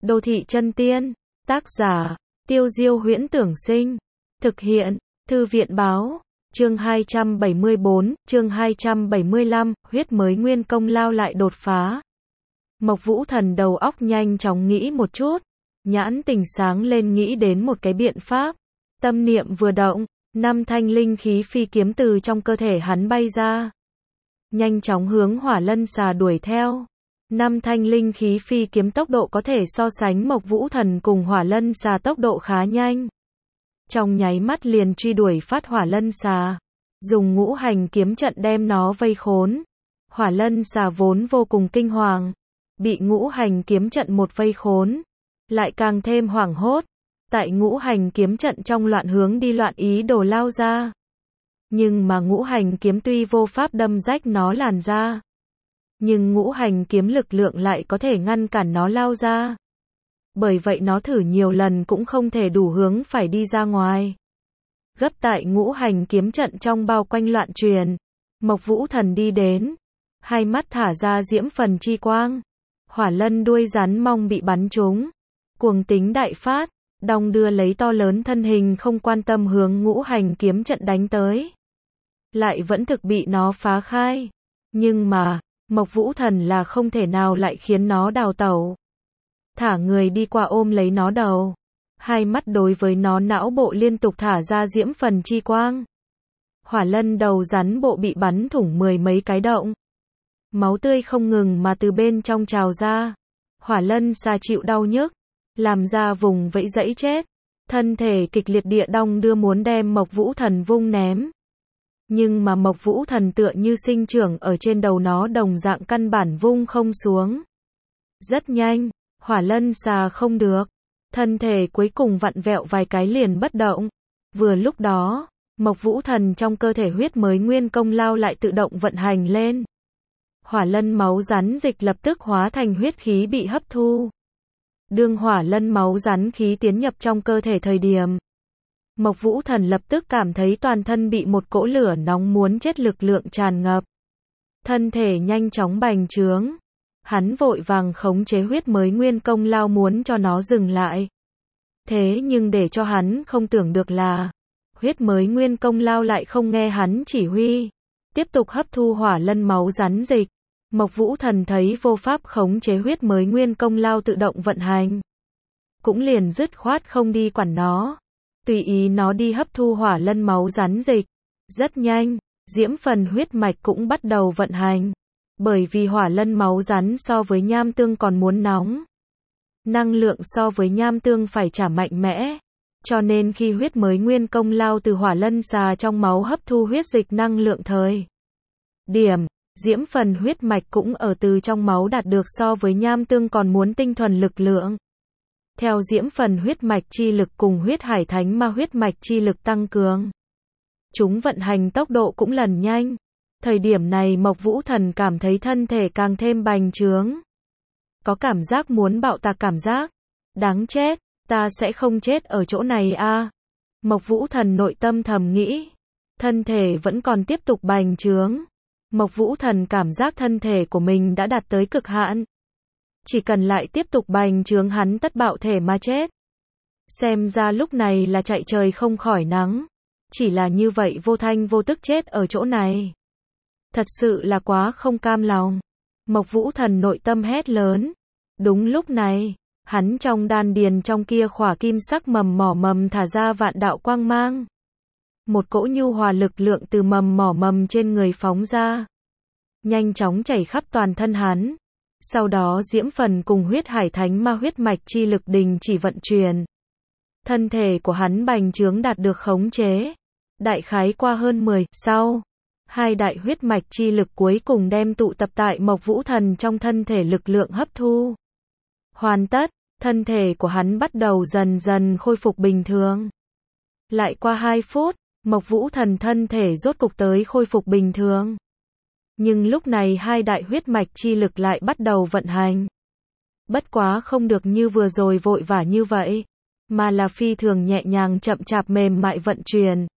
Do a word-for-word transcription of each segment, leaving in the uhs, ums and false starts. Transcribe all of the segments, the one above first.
Đô thị chân tiên. Tác giả, Tiêu Diêu Huyễn Tưởng Sinh. Thực hiện, Thư viện Báo. Chương hai trăm bảy mươi bốn, chương hai trăm bảy mươi lăm, huyết mới nguyên công lao lại đột phá. Mộc Vũ Thần đầu óc nhanh chóng nghĩ một chút, nhãn tình sáng lên nghĩ đến một cái biện pháp. Tâm niệm vừa động, năm thanh linh khí phi kiếm từ trong cơ thể hắn bay ra, nhanh chóng hướng Hỏa Lân Xà đuổi theo. Năm thanh linh khí phi kiếm tốc độ có thể so sánh Mộc Vũ Thần cùng Hỏa Lân Xà tốc độ khá nhanh. Trong nháy mắt liền truy đuổi phát Hỏa Lân Xà, dùng ngũ hành kiếm trận đem nó vây khốn. Hỏa Lân Xà vốn vô cùng kinh hoàng, bị ngũ hành kiếm trận một vây khốn, lại càng thêm hoảng hốt. Tại ngũ hành kiếm trận trong loạn hướng đi loạn ý đồ lao ra. Nhưng mà ngũ hành kiếm tuy vô pháp đâm rách nó làn ra, nhưng ngũ hành kiếm lực lượng lại có thể ngăn cản nó lao ra. Bởi vậy nó thử nhiều lần cũng không thể đủ hướng phải đi ra ngoài. Gấp tại ngũ hành kiếm trận trong bao quanh loạn truyền, Mộc Vũ Thần đi đến, hai mắt thả ra diễm phần chi quang. Hỏa lân đuôi rắn mong bị bắn trúng, cuồng tính đại phát, đong đưa lấy to lớn thân hình không quan tâm hướng ngũ hành kiếm trận đánh tới. Lại vẫn thực bị nó phá khai. Nhưng mà, Mộc Vũ Thần là không thể nào lại khiến nó đào tẩu. Thả người đi qua ôm lấy nó đầu. Hai mắt đối với nó não bộ liên tục thả ra diễm phần chi quang. Hỏa lân đầu rắn bộ bị bắn thủng mười mấy cái động. Máu tươi không ngừng mà từ bên trong trào ra. Hỏa lân xà chịu đau nhức, làm ra vùng vẫy dẫy chết. Thân thể kịch liệt địa đong đưa muốn đem Mộc Vũ Thần vung ném. Nhưng mà Mộc Vũ Thần tựa như sinh trưởng ở trên đầu nó đồng dạng căn bản vung không xuống. Rất nhanh, Hỏa lân xà không được. Thân thể cuối cùng vặn vẹo vài cái liền bất động. Vừa lúc đó, Mộc Vũ Thần trong cơ thể huyết mới nguyên công lao lại tự động vận hành lên. Hỏa lân máu rắn dịch lập tức hóa thành huyết khí bị hấp thu. Đương hỏa lân máu rắn khí tiến nhập trong cơ thể thời điểm, Mộc Vũ Thần lập tức cảm thấy toàn thân bị một cỗ lửa nóng muốn chết lực lượng tràn ngập. Thân thể nhanh chóng bành trướng. Hắn vội vàng khống chế huyết mới nguyên công lao muốn cho nó dừng lại. Thế nhưng để cho hắn không tưởng được là, huyết mới nguyên công lao lại không nghe hắn chỉ huy, tiếp tục hấp thu hỏa lân máu rắn dịch. Mộc Vũ Thần thấy vô pháp khống chế huyết mới nguyên công lao tự động vận hành, cũng liền dứt khoát không đi quản nó, tùy ý nó đi hấp thu hỏa lân máu rắn dịch. Rất nhanh, diễm phần huyết mạch cũng bắt đầu vận hành, bởi vì hỏa lân máu rắn so với nham tương còn muốn nóng, năng lượng so với nham tương phải trả mạnh mẽ, cho nên khi huyết mới nguyên công lao từ hỏa lân xà trong máu hấp thu huyết dịch năng lượng thời điểm, diễm phần huyết mạch cũng ở từ trong máu đạt được so với nham tương còn muốn tinh thuần lực lượng. Theo diễm phần huyết mạch chi lực cùng huyết hải thánh ma huyết mạch chi lực tăng cường, chúng vận hành tốc độ cũng lần nhanh. Thời điểm này Mộc Vũ Thần cảm thấy thân thể càng thêm bành trướng. Có cảm giác muốn bạo tạc cảm giác. Đáng chết, ta sẽ không chết ở chỗ này a. À. Mộc Vũ Thần nội tâm thầm nghĩ. Thân thể vẫn còn tiếp tục bành trướng. Mộc Vũ Thần cảm giác thân thể của mình đã đạt tới cực hạn. Chỉ cần lại tiếp tục bành trướng hắn tất bạo thể mà chết. Xem ra lúc này là chạy trời không khỏi nắng. Chỉ là như vậy vô thanh vô tức chết ở chỗ này. Thật sự là quá không cam lòng. Mộc Vũ Thần nội tâm hét lớn. Đúng lúc này, hắn trong đan điền trong kia khỏa kim sắc mầm mỏ mầm thả ra vạn đạo quang mang. Một cỗ nhu hòa lực lượng từ mầm mỏ mầm trên người phóng ra, nhanh chóng chảy khắp toàn thân hắn. Sau đó diễm phần cùng huyết hải thánh ma huyết mạch chi lực đình chỉ vận chuyển. Thân thể của hắn bành trướng đạt được khống chế. Đại khái qua hơn mười sau, hai đại huyết mạch chi lực cuối cùng đem tụ tập tại Mộc Vũ Thần trong thân thể lực lượng hấp thu. Hoàn tất, thân thể của hắn bắt đầu dần dần khôi phục bình thường. Lại qua hai phút, Mộc Vũ Thần thân thể rốt cục tới khôi phục bình thường. Nhưng lúc này hai đại huyết mạch chi lực lại bắt đầu vận hành. Bất quá không được như vừa rồi vội vã như vậy, mà là phi thường nhẹ nhàng chậm chạp mềm mại vận chuyển.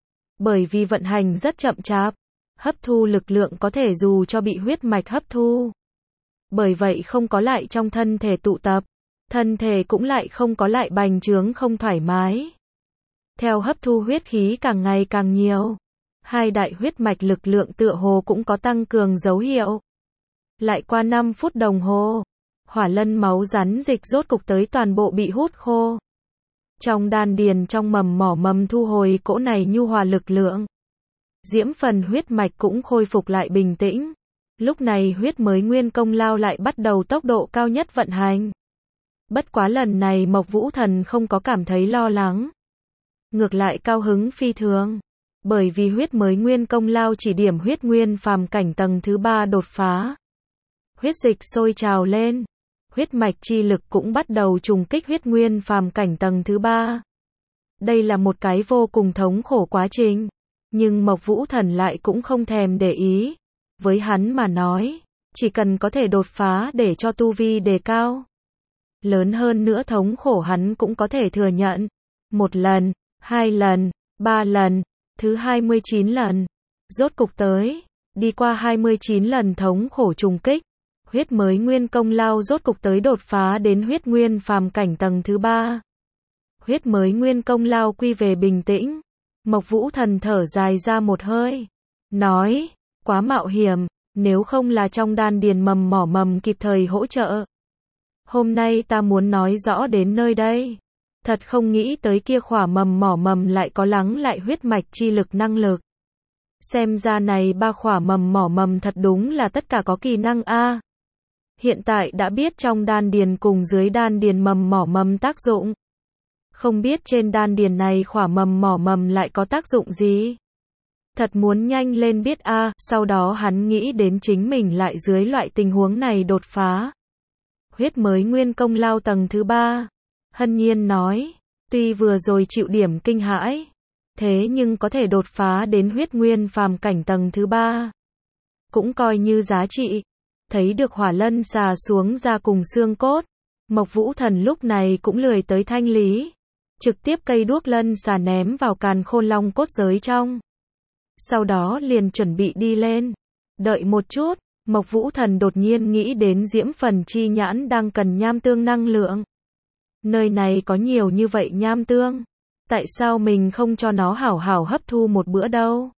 Bởi vì vận hành rất chậm chạp, hấp thu lực lượng có thể dù cho bị huyết mạch hấp thu. Bởi vậy không có lại trong thân thể tụ tập. thân thể cũng lại không có lại bành trướng không thoải mái. Theo hấp thu huyết khí càng ngày càng nhiều, hai đại huyết mạch lực lượng tựa hồ cũng có tăng cường dấu hiệu. Lại qua năm phút đồng hồ, hỏa lân máu rắn dịch rốt cục tới toàn bộ bị hút khô. Trong đan điền trong mầm mỏ mầm thu hồi cỗ này nhu hòa lực lượng. Diễm phần huyết mạch cũng khôi phục lại bình tĩnh. Lúc này huyết mới nguyên công lao lại bắt đầu tốc độ cao nhất vận hành. Bất quá lần này Mộc Vũ Thần không có cảm thấy lo lắng. Ngược lại cao hứng phi thường. Bởi vì huyết mới nguyên công lao chỉ điểm huyết nguyên phàm cảnh tầng thứ ba đột phá. Huyết dịch sôi trào lên. Huyết mạch chi lực cũng bắt đầu trùng kích huyết nguyên phàm cảnh tầng thứ ba. Đây là một cái vô cùng thống khổ quá trình. Nhưng Mộc Vũ Thần lại cũng không thèm để ý. Với hắn mà nói, chỉ cần có thể đột phá để cho tu vi đề cao. Lớn hơn nữa thống khổ hắn cũng có thể thừa nhận. Một lần, hai lần, ba lần, thứ hai mươi chín lần. Rốt cục tới, đi qua hai mươi chín lần thống khổ trùng kích. Huyết mới nguyên công lao rốt cục tới đột phá đến huyết nguyên phàm cảnh tầng thứ ba. Huyết mới nguyên công lao quy về bình tĩnh. Mộc Vũ Thần thở dài ra một hơi. Nói, quá mạo hiểm, nếu không là trong đan điền mầm mỏ mầm kịp thời hỗ trợ. Hôm nay ta muốn nói rõ đến nơi đây. Thật không nghĩ tới kia khỏa mầm mỏ mầm lại có lắng lại huyết mạch chi lực năng lực. Xem ra này ba khỏa mầm mỏ mầm thật đúng là tất cả có kỳ năng a. Hiện tại đã biết trong đan điền cùng dưới đan điền mầm mỏ mầm tác dụng. Không biết trên đan điền này khỏa mầm mỏ mầm lại có tác dụng gì. Thật muốn nhanh lên biết a, à, sau đó hắn nghĩ đến chính mình lại dưới loại tình huống này đột phá. Huyết mới nguyên công lao tầng thứ ba. Hân Nhiên nói, tuy vừa rồi chịu điểm kinh hãi, thế nhưng có thể đột phá đến huyết nguyên phàm cảnh tầng thứ ba. Cũng coi như giá trị. Thấy được hỏa lân xà xuống ra cùng xương cốt. Mộc Vũ Thần lúc này cũng lười tới thanh lý. Trực tiếp cây đuốc lân xà ném vào càn khôn long cốt giới trong. Sau đó liền chuẩn bị đi lên. Đợi một chút, Mộc Vũ Thần đột nhiên nghĩ đến diễm phần chi nhãn đang cần nham tương năng lượng. Nơi này có nhiều như vậy nham tương. Tại sao mình không cho nó hảo hảo hấp thu một bữa đâu?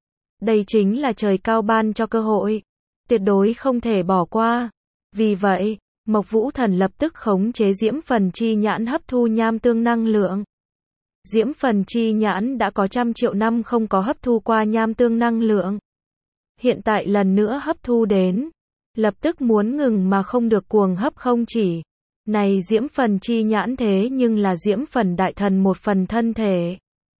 Đây chính là trời cao ban cho cơ hội. Tuyệt đối không thể bỏ qua. Vì vậy, Mộc Vũ Thần lập tức khống chế diễm phần chi nhãn hấp thu nham tương năng lượng. Diễm phần chi nhãn đã có trăm triệu năm không có hấp thu qua nham tương năng lượng. Hiện tại lần nữa hấp thu đến. Lập tức muốn ngừng mà không được cuồng hấp không chỉ. Này diễm phần chi nhãn thế nhưng là diễm phần đại thần một phần thân thể.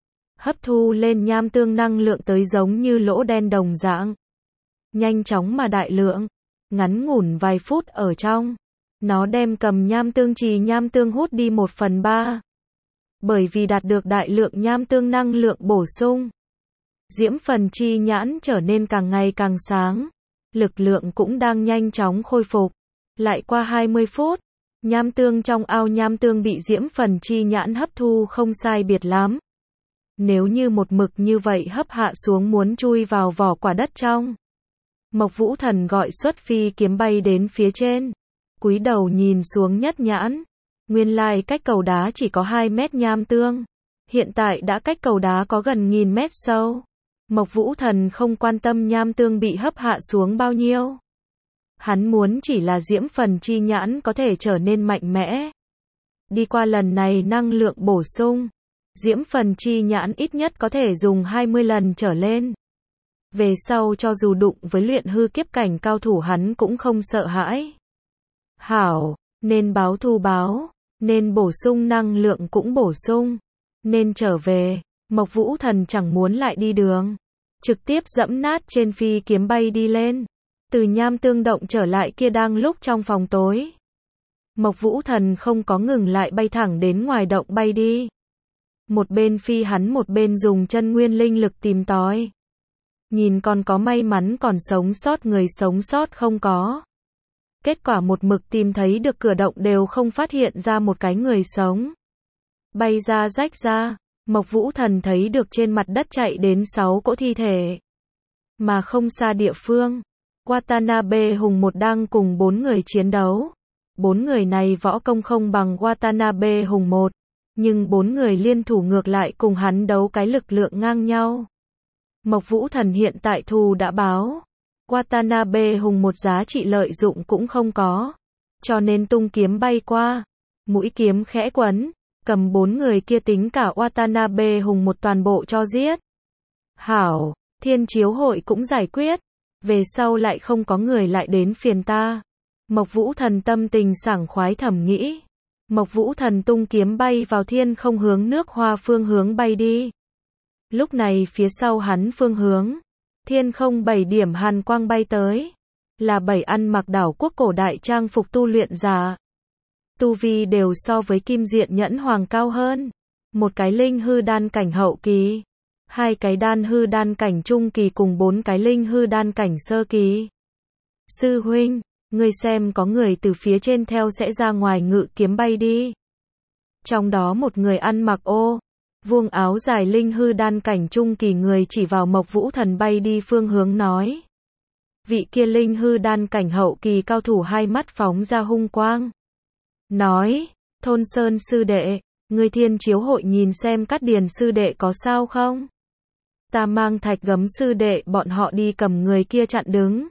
Hấp thu lên nham tương năng lượng tới giống như lỗ đen đồng dạng. Nhanh chóng mà đại lượng. Ngắn ngủn vài phút ở trong. Nó đem cầm nham tương trì nham tương hút đi một phần ba. Bởi vì đạt được đại lượng nham tương năng lượng bổ sung. Diễm phần chi nhãn trở nên càng ngày càng sáng. Lực lượng cũng đang nhanh chóng khôi phục. Lại qua hai mươi phút. Nham tương trong ao nham tương bị diễm phần chi nhãn hấp thu không sai biệt lắm. Nếu như một mực như vậy hấp hạ xuống muốn chui vào vỏ quả đất trong. Mộc Vũ Thần gọi xuất phi kiếm bay đến phía trên. Cúi đầu nhìn xuống nhất nhãn. Nguyên lai cách cầu đá chỉ có hai mét nham tương. Hiện tại đã cách cầu đá có gần nghìn mét sâu. Mộc Vũ Thần không quan tâm nham tương bị hấp hạ xuống bao nhiêu. Hắn muốn chỉ là diễm phần chi nhãn có thể trở nên mạnh mẽ. Đi qua lần này năng lượng bổ sung. Diễm phần chi nhãn ít nhất có thể dùng hai mươi lần trở lên. Về sau cho dù đụng với luyện hư kiếp cảnh cao thủ hắn cũng không sợ hãi. Hảo, nên báo thù báo, nên bổ sung năng lượng cũng bổ sung, nên trở về. Mộc Vũ Thần chẳng muốn lại đi đường. Trực tiếp dẫm nát trên phi kiếm bay đi lên. Từ nham tương động trở lại kia đang lúc trong phòng tối. Mộc Vũ Thần không có ngừng lại bay thẳng đến ngoài động bay đi. Một bên phi hắn một bên dùng chân nguyên linh lực tìm tòi. Nhìn còn có may mắn còn sống sót người sống sót không có. Kết quả một mực tìm thấy được cửa động đều không phát hiện ra một cái người sống. Bay ra rách ra, Mộc Vũ Thần thấy được trên mặt đất chạy đến sáu cỗ thi thể. Mà không xa địa phương, Watanabe Hùng một đang cùng bốn người chiến đấu. bốn người này võ công không bằng Watanabe Hùng một, nhưng bốn người liên thủ ngược lại cùng hắn đấu cái lực lượng ngang nhau. Mộc Vũ Thần hiện tại thù đã báo, Watanabe Hùng một giá trị lợi dụng cũng không có, cho nên tung kiếm bay qua, mũi kiếm khẽ quấn, cầm bốn người kia tính cả Watanabe Hùng một toàn bộ cho giết. Hảo, Thiên Chiếu Hội cũng giải quyết, về sau lại không có người lại đến phiền ta. Mộc Vũ Thần tâm tình sảng khoái thầm nghĩ. Mộc Vũ Thần tung kiếm bay vào thiên không hướng nước Hoa phương hướng bay đi. Lúc này phía sau hắn phương hướng, thiên không bảy điểm hàn quang bay tới, là bảy ăn mặc đảo quốc cổ đại trang phục tu luyện giả. Tu vi đều so với Kim Diện Nhẫn Hoàng cao hơn. Một cái linh hư đan cảnh hậu kỳ, hai cái đan hư đan cảnh trung kỳ cùng bốn cái linh hư đan cảnh sơ kỳ. Sư huynh, ngươi xem có người từ phía trên theo sẽ ra ngoài ngự kiếm bay đi. Trong đó một người ăn mặc ô vuông áo dài linh hư đan cảnh trung kỳ người chỉ vào Mộc Vũ Thần bay đi phương hướng nói. Vị kia linh hư đan cảnh hậu kỳ cao thủ hai mắt phóng ra hung quang. Nói, Thôn Sơn sư đệ, ngươi Thiên Chiếu Hội nhìn xem Cát Điền sư đệ có sao không? Ta mang Thạch Gấm sư đệ bọn họ đi cầm người kia chặn đứng.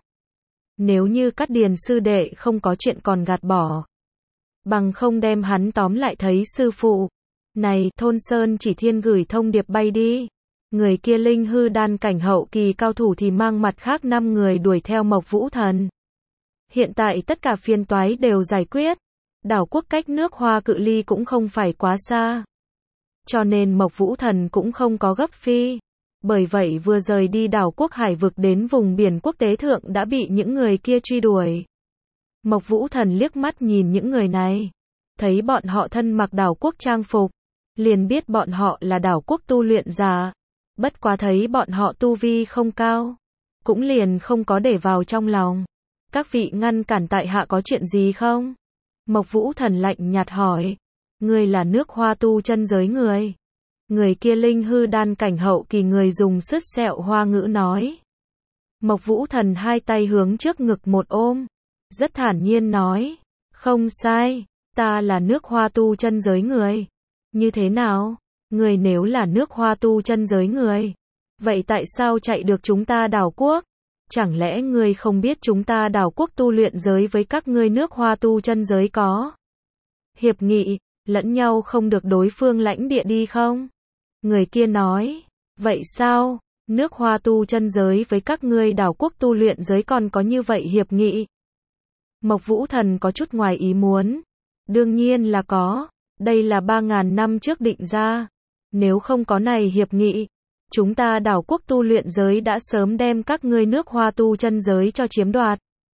Nếu như Cát Điền sư đệ không có chuyện còn gạt bỏ, bằng không đem hắn tóm lại thấy sư phụ. Này, Thôn Sơn chỉ thiên gửi thông điệp bay đi. Người kia linh hư đan cảnh hậu kỳ cao thủ thì mang mặt khác năm người đuổi theo Mộc Vũ Thần. Hiện tại tất cả phiền toái đều giải quyết. Đảo quốc cách nước Hoa cự ly cũng không phải quá xa. Cho nên Mộc Vũ Thần cũng không có gấp phi. Bởi vậy vừa rời đi đảo quốc hải vực đến vùng biển quốc tế thượng đã bị những người kia truy đuổi. Mộc Vũ Thần liếc mắt nhìn những người này. Thấy bọn họ thân mặc đảo quốc trang phục. Liền biết bọn họ là đảo quốc tu luyện giả. Bất quá thấy bọn họ tu vi không cao. Cũng liền không có để vào trong lòng. Các vị ngăn cản tại hạ có chuyện gì không? Mộc Vũ Thần lạnh nhạt hỏi. Ngươi là nước Hoa tu chân giới người. Người kia linh hư đan cảnh hậu kỳ người dùng sứt sẹo hoa ngữ nói. Mộc Vũ Thần hai tay hướng trước ngực một ôm. Rất thản nhiên nói. Không sai, ta là nước Hoa tu chân giới người. Như thế nào? Người nếu là nước Hoa tu chân giới người, vậy tại sao chạy được chúng ta đảo quốc? Chẳng lẽ ngươi không biết chúng ta đảo quốc tu luyện giới với các ngươi nước Hoa tu chân giới có hiệp nghị, lẫn nhau không được đối phương lãnh địa đi không? Người kia nói, vậy sao? Nước Hoa tu chân giới với các ngươi đảo quốc tu luyện giới còn có như vậy hiệp nghị? Mộc Vũ Thần có chút ngoài ý muốn. Đương nhiên là có, đây là ba ngàn năm trước định ra. Nếu không có này hiệp nghị, chúng ta đảo quốc tu luyện giới đã sớm đem các ngươi nước Hoa tu chân giới cho chiếm đoạt.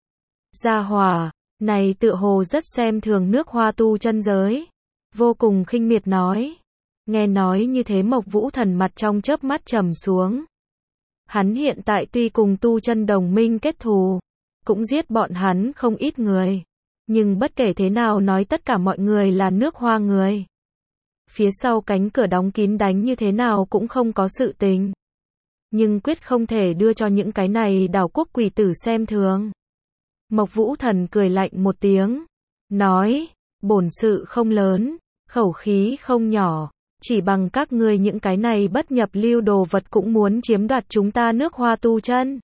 Gia hỏa, này tựa hồ rất xem thường nước Hoa tu chân giới. Vô cùng khinh miệt nói. Nghe nói như thế Mộc Vũ Thần mặt trong chớp mắt trầm xuống. Hắn hiện tại tuy cùng tu chân đồng minh kết thù, cũng giết bọn hắn không ít người. Nhưng bất kể thế nào nói tất cả mọi người là nước Hoa người. Phía sau cánh cửa đóng kín đánh như thế nào cũng không có sự tình. Nhưng quyết không thể đưa cho những cái này đảo quốc quỷ tử xem thường. Mộc Vũ Thần cười lạnh một tiếng. Nói, bổn sự không lớn, khẩu khí không nhỏ. Chỉ bằng các ngươi những cái này bất nhập lưu đồ vật cũng muốn chiếm đoạt chúng ta nước Hoa tu chân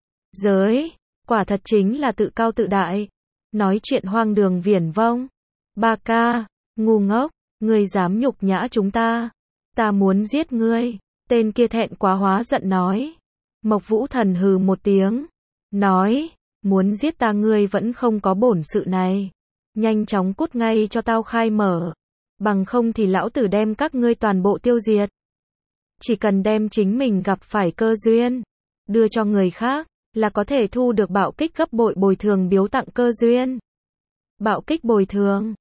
giới. Quả thật chính là tự cao tự đại. Nói chuyện hoang đường viển vông. Ba ca, ngu ngốc, ngươi dám nhục nhã chúng ta. Ta muốn giết ngươi. Tên kia thẹn quá hóa giận nói. Mộc Vũ Thần hừ một tiếng. Nói, muốn giết ta ngươi vẫn không có bổn sự này. Nhanh chóng cút ngay cho tao khai mở. Bằng không thì lão tử đem các ngươi toàn bộ tiêu diệt. Chỉ cần đem chính mình gặp phải cơ duyên, đưa cho người khác, là có thể thu được bạo kích gấp bội bồi thường biếu tặng cơ duyên. Bạo kích bồi thường.